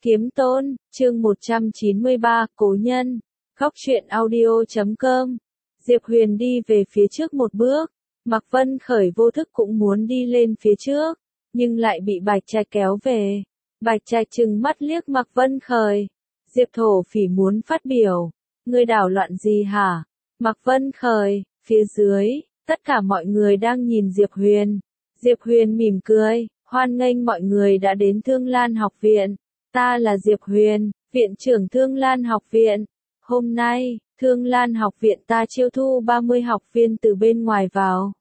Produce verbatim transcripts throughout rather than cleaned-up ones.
Kiếm Tôn, chương một trăm chín mươi ba, Cố Nhân. Góc truyện audio chấm com. Diệp Huyền đi về phía trước một bước, Mạc Vân Khởi vô thức cũng muốn đi lên phía trước, nhưng lại bị Bạch Trạch kéo về. Bạch Trạch trừng mắt liếc Mạc Vân Khởi. Diệp Thổ Phỉ muốn phát biểu. Ngươi đảo loạn gì hả? Mạc Vân Khởi, phía dưới, tất cả mọi người đang nhìn Diệp Huyền. Diệp Huyền mỉm cười, hoan nghênh mọi người đã đến Thương Lan học viện. Ta là Diệp Huyền, viện trưởng Thương Lan học viện. Hôm nay, Thương Lan học viện ta chiêu thu ba mươi học viên từ bên ngoài vào.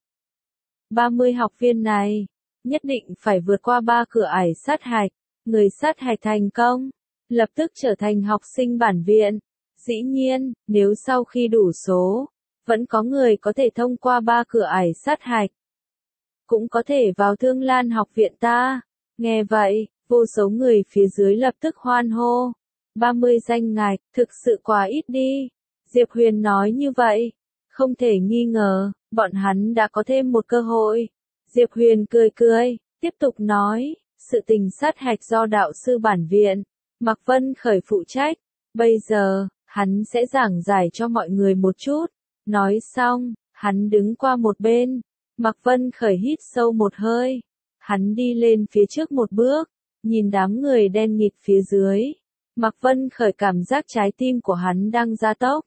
ba mươi học viên này, nhất định phải vượt qua ba cửa ải sát hạch. Người sát hạch thành công, lập tức trở thành học sinh bản viện. Dĩ nhiên, nếu sau khi đủ số, vẫn có người có thể thông qua ba cửa ải sát hạch, cũng có thể vào Thương Lan học viện ta. Nghe vậy, vô số người phía dưới lập tức hoan hô. ba mươi danh ngạch, thực sự quá ít đi. Diệp Huyền nói như vậy, không thể nghi ngờ, bọn hắn đã có thêm một cơ hội. Diệp Huyền cười cười, tiếp tục nói, sự tình sát hạch do đạo sư bản viện, Mạc Vân Khởi phụ trách. Bây giờ, hắn sẽ giảng giải cho mọi người một chút. Nói xong, hắn đứng qua một bên. Mạc Vân Khởi hít sâu một hơi. Hắn đi lên phía trước một bước, nhìn đám người đen nghịt phía dưới. Mạc Vân Khởi cảm giác trái tim của hắn đang gia tốc.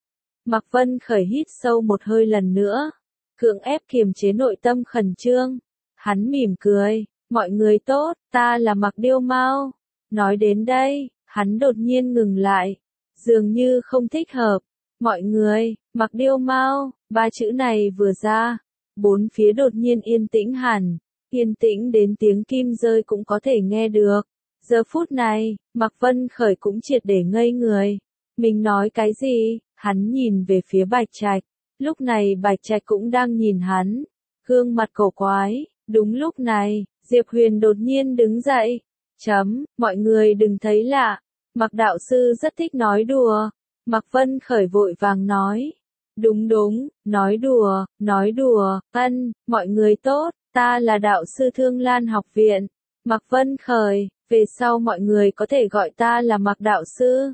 Mạc Vân Khởi hít sâu một hơi lần nữa, cưỡng ép kiềm chế nội tâm khẩn trương. Hắn mỉm cười, mọi người tốt, ta là Mạc Điêu Mao. Nói đến đây, hắn đột nhiên ngừng lại, dường như không thích hợp. Mọi người, Mạc Điêu Mao, ba chữ này vừa ra, bốn phía đột nhiên yên tĩnh hẳn, yên tĩnh đến tiếng kim rơi cũng có thể nghe được. Giờ phút này, Mạc Vân Khởi cũng triệt để ngây người. Mình nói cái gì? Hắn nhìn về phía Bạch Trạch. Lúc này Bạch Trạch cũng đang nhìn hắn. Gương mặt cổ quái. Đúng lúc này, Diệp Huyền đột nhiên đứng dậy. Chấm, mọi người đừng thấy lạ. Mạc đạo sư rất thích nói đùa. Mạc Vân Khởi vội vàng nói. Đúng đúng, nói đùa, nói đùa. Ân, mọi người tốt, ta là đạo sư Thương Lan học viện. Mạc Vân Khởi. Về sau mọi người có thể gọi ta là Mạc đạo sư.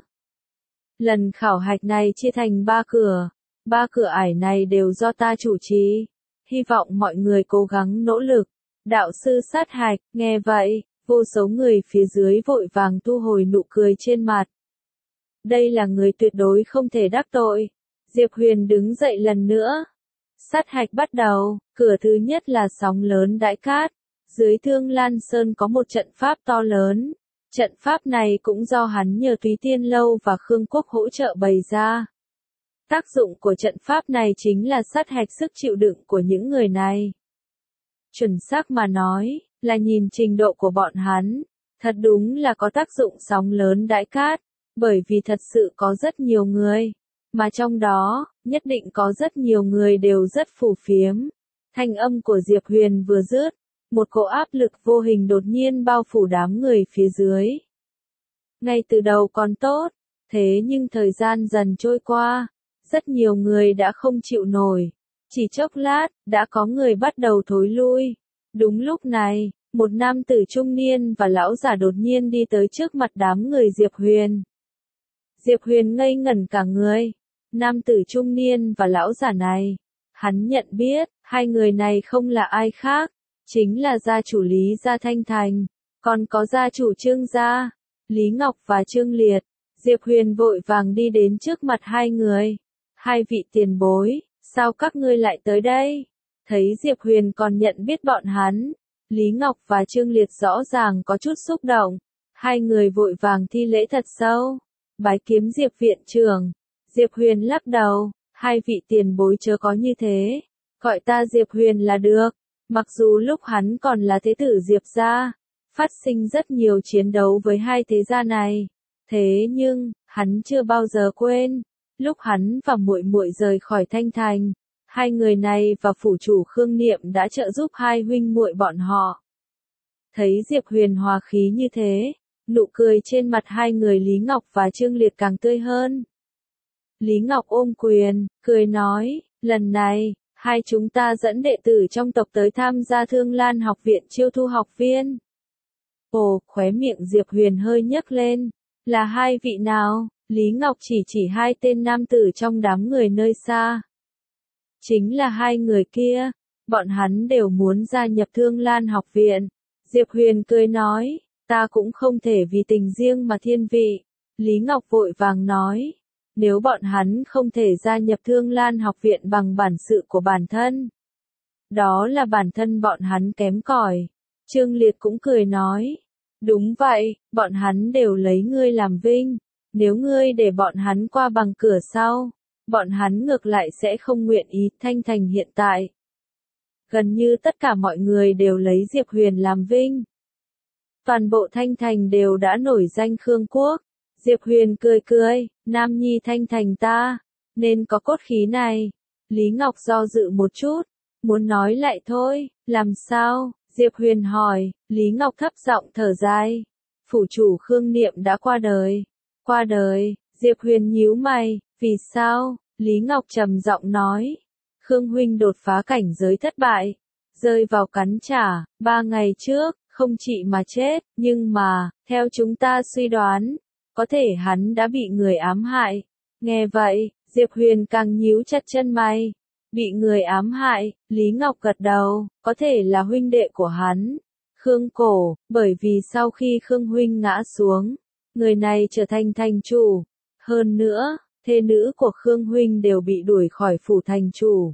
Lần khảo hạch này chia thành ba cửa. Ba cửa ải này đều do ta chủ trì. Hy vọng mọi người cố gắng nỗ lực. Đạo sư sát hạch, nghe vậy, vô số người phía dưới vội vàng thu hồi nụ cười trên mặt. Đây là người tuyệt đối không thể đắc tội. Diệp Huyền đứng dậy lần nữa. Sát hạch bắt đầu, cửa thứ nhất là sóng lớn Đại Cát. Dưới Thương Lan Sơn có một trận pháp to lớn. Trận pháp này cũng do hắn nhờ Túy Tiên Lâu và Khương Quốc hỗ trợ bày ra. Tác dụng của trận pháp này chính là sát hạch sức chịu đựng của những người này. Chuẩn xác mà nói, là nhìn trình độ của bọn hắn. Thật đúng là có tác dụng sóng lớn Đại Cát, bởi vì thật sự có rất nhiều người. Mà trong đó, nhất định có rất nhiều người đều rất phù phiếm. Thanh âm của Diệp Huyền vừa dứt. Một cỗ áp lực vô hình đột nhiên bao phủ đám người phía dưới. Ngay từ đầu còn tốt, thế nhưng thời gian dần trôi qua, rất nhiều người đã không chịu nổi. Chỉ chốc lát, đã có người bắt đầu thối lui. Đúng lúc này, một nam tử trung niên và lão giả đột nhiên đi tới trước mặt đám người Diệp Huyền. Diệp Huyền ngây ngẩn cả người. Nam tử trung niên và lão giả này, hắn nhận biết, hai người này không là ai khác. Chính là gia chủ Lý Gia Thanh Thành, còn có gia chủ Trương Gia, Lý Ngọc và Trương Liệt. Diệp Huyền vội vàng đi đến trước mặt hai người. Hai vị tiền bối, sao các ngươi lại tới đây? Thấy Diệp Huyền còn nhận biết bọn hắn, Lý Ngọc và Trương Liệt rõ ràng có chút xúc động. Hai người vội vàng thi lễ thật sâu, bái kiếm Diệp viện trưởng. Diệp Huyền lắc đầu, hai vị tiền bối chớ có như thế, gọi ta Diệp Huyền là được. Mặc dù lúc hắn còn là thế tử Diệp gia, phát sinh rất nhiều chiến đấu với hai thế gia này, thế nhưng, hắn chưa bao giờ quên, lúc hắn và muội muội rời khỏi Thanh Thành, hai người này và phủ chủ Khương Niệm đã trợ giúp hai huynh muội bọn họ. Thấy Diệp Huyền hòa khí như thế, nụ cười trên mặt hai người Lý Ngọc và Trương Liệt càng tươi hơn. Lý Ngọc ôm quyền, cười nói, lần này, hai chúng ta dẫn đệ tử trong tộc tới tham gia Thương Lan học viện chiêu thu học viên. Ồ, khóe miệng Diệp Huyền hơi nhếch lên. Là hai vị nào? Lý Ngọc chỉ chỉ hai tên nam tử trong đám người nơi xa. Chính là hai người kia. Bọn hắn đều muốn gia nhập Thương Lan học viện. Diệp Huyền cười nói, ta cũng không thể vì tình riêng mà thiên vị. Lý Ngọc vội vàng nói, nếu bọn hắn không thể gia nhập Thương Lan học viện bằng bản sự của bản thân, đó là bản thân bọn hắn kém cỏi. Trương Liệt cũng cười nói, đúng vậy, bọn hắn đều lấy ngươi làm vinh. Nếu ngươi để bọn hắn qua bằng cửa sau, bọn hắn ngược lại sẽ không nguyện ý. Thanh Thành hiện tại, gần như tất cả mọi người đều lấy Diệp Huyền làm vinh. Toàn bộ Thanh Thành đều đã nổi danh Khương Quốc. Diệp Huyền cười cười, Nam Nhi Thanh Thành ta, nên có cốt khí này. Lý Ngọc do dự một chút, muốn nói lại thôi, làm sao? Diệp Huyền hỏi. Lý Ngọc thấp giọng thở dài. Phủ chủ Khương Niệm đã qua đời. Qua đời, Diệp Huyền nhíu mày, vì sao? Lý Ngọc trầm giọng nói. Khương huynh đột phá cảnh giới thất bại, rơi vào cắn trả, ba ngày trước, không chỉ mà chết, nhưng mà, theo chúng ta suy đoán, có thể hắn đã bị người ám hại. Nghe vậy, Diệp Huyền càng nhíu chặt chân mày. Bị người ám hại, Lý Ngọc gật đầu, có thể là huynh đệ của hắn. Khương Cổ, bởi vì sau khi Khương huynh ngã xuống, người này trở thành thành chủ. Hơn nữa, thê nữ của Khương huynh đều bị đuổi khỏi phủ thành chủ.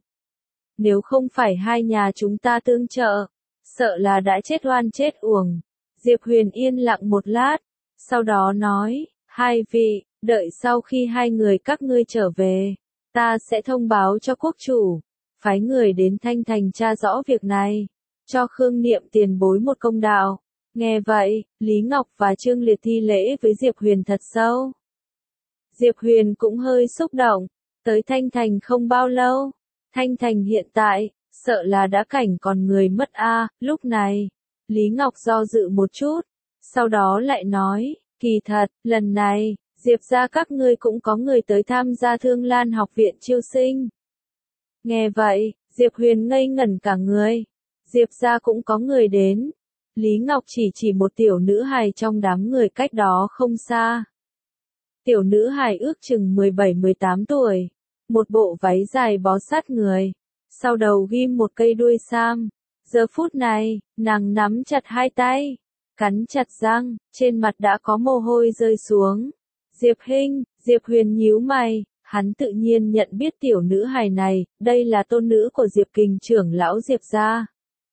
Nếu không phải hai nhà chúng ta tương trợ, sợ là đã chết oan chết uổng. Diệp Huyền yên lặng một lát, sau đó nói, hai vị, đợi sau khi hai người các ngươi trở về, ta sẽ thông báo cho quốc chủ, phái người đến Thanh Thành tra rõ việc này, cho Khương Niệm tiền bối một công đạo. Nghe vậy, Lý Ngọc và Trương Liệt thi lễ với Diệp Huyền thật sâu. Diệp Huyền cũng hơi xúc động, tới Thanh Thành không bao lâu, Thanh Thành hiện tại, sợ là đã cảnh còn người mất a. Lúc này, Lý Ngọc do dự một chút, sau đó lại nói, kỳ thật, lần này, Diệp gia các ngươi cũng có người tới tham gia Thương Lan học viện chiêu sinh. Nghe vậy, Diệp Huyền ngây ngẩn cả người. Diệp gia cũng có người đến. Lý Ngọc chỉ chỉ một tiểu nữ hài trong đám người cách đó không xa. Tiểu nữ hài ước chừng mười bảy mười tám tuổi, một bộ váy dài bó sát người, sau đầu ghim một cây đuôi sam. Giờ phút này, nàng nắm chặt hai tay, cắn chặt răng, trên mặt đã có mồ hôi rơi xuống. Diệp Hinh, Diệp Huyền nhíu mày, hắn tự nhiên nhận biết tiểu nữ hài này, đây là tôn nữ của Diệp Kình trưởng lão Diệp gia.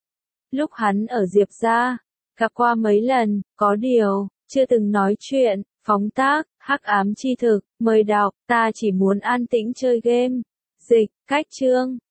Lúc hắn ở Diệp gia, gặp qua mấy lần, có điều, chưa từng nói chuyện. Phóng tác, hắc ám chi thực, mời đọc, ta chỉ muốn an tĩnh chơi game. Dịch, cách chương.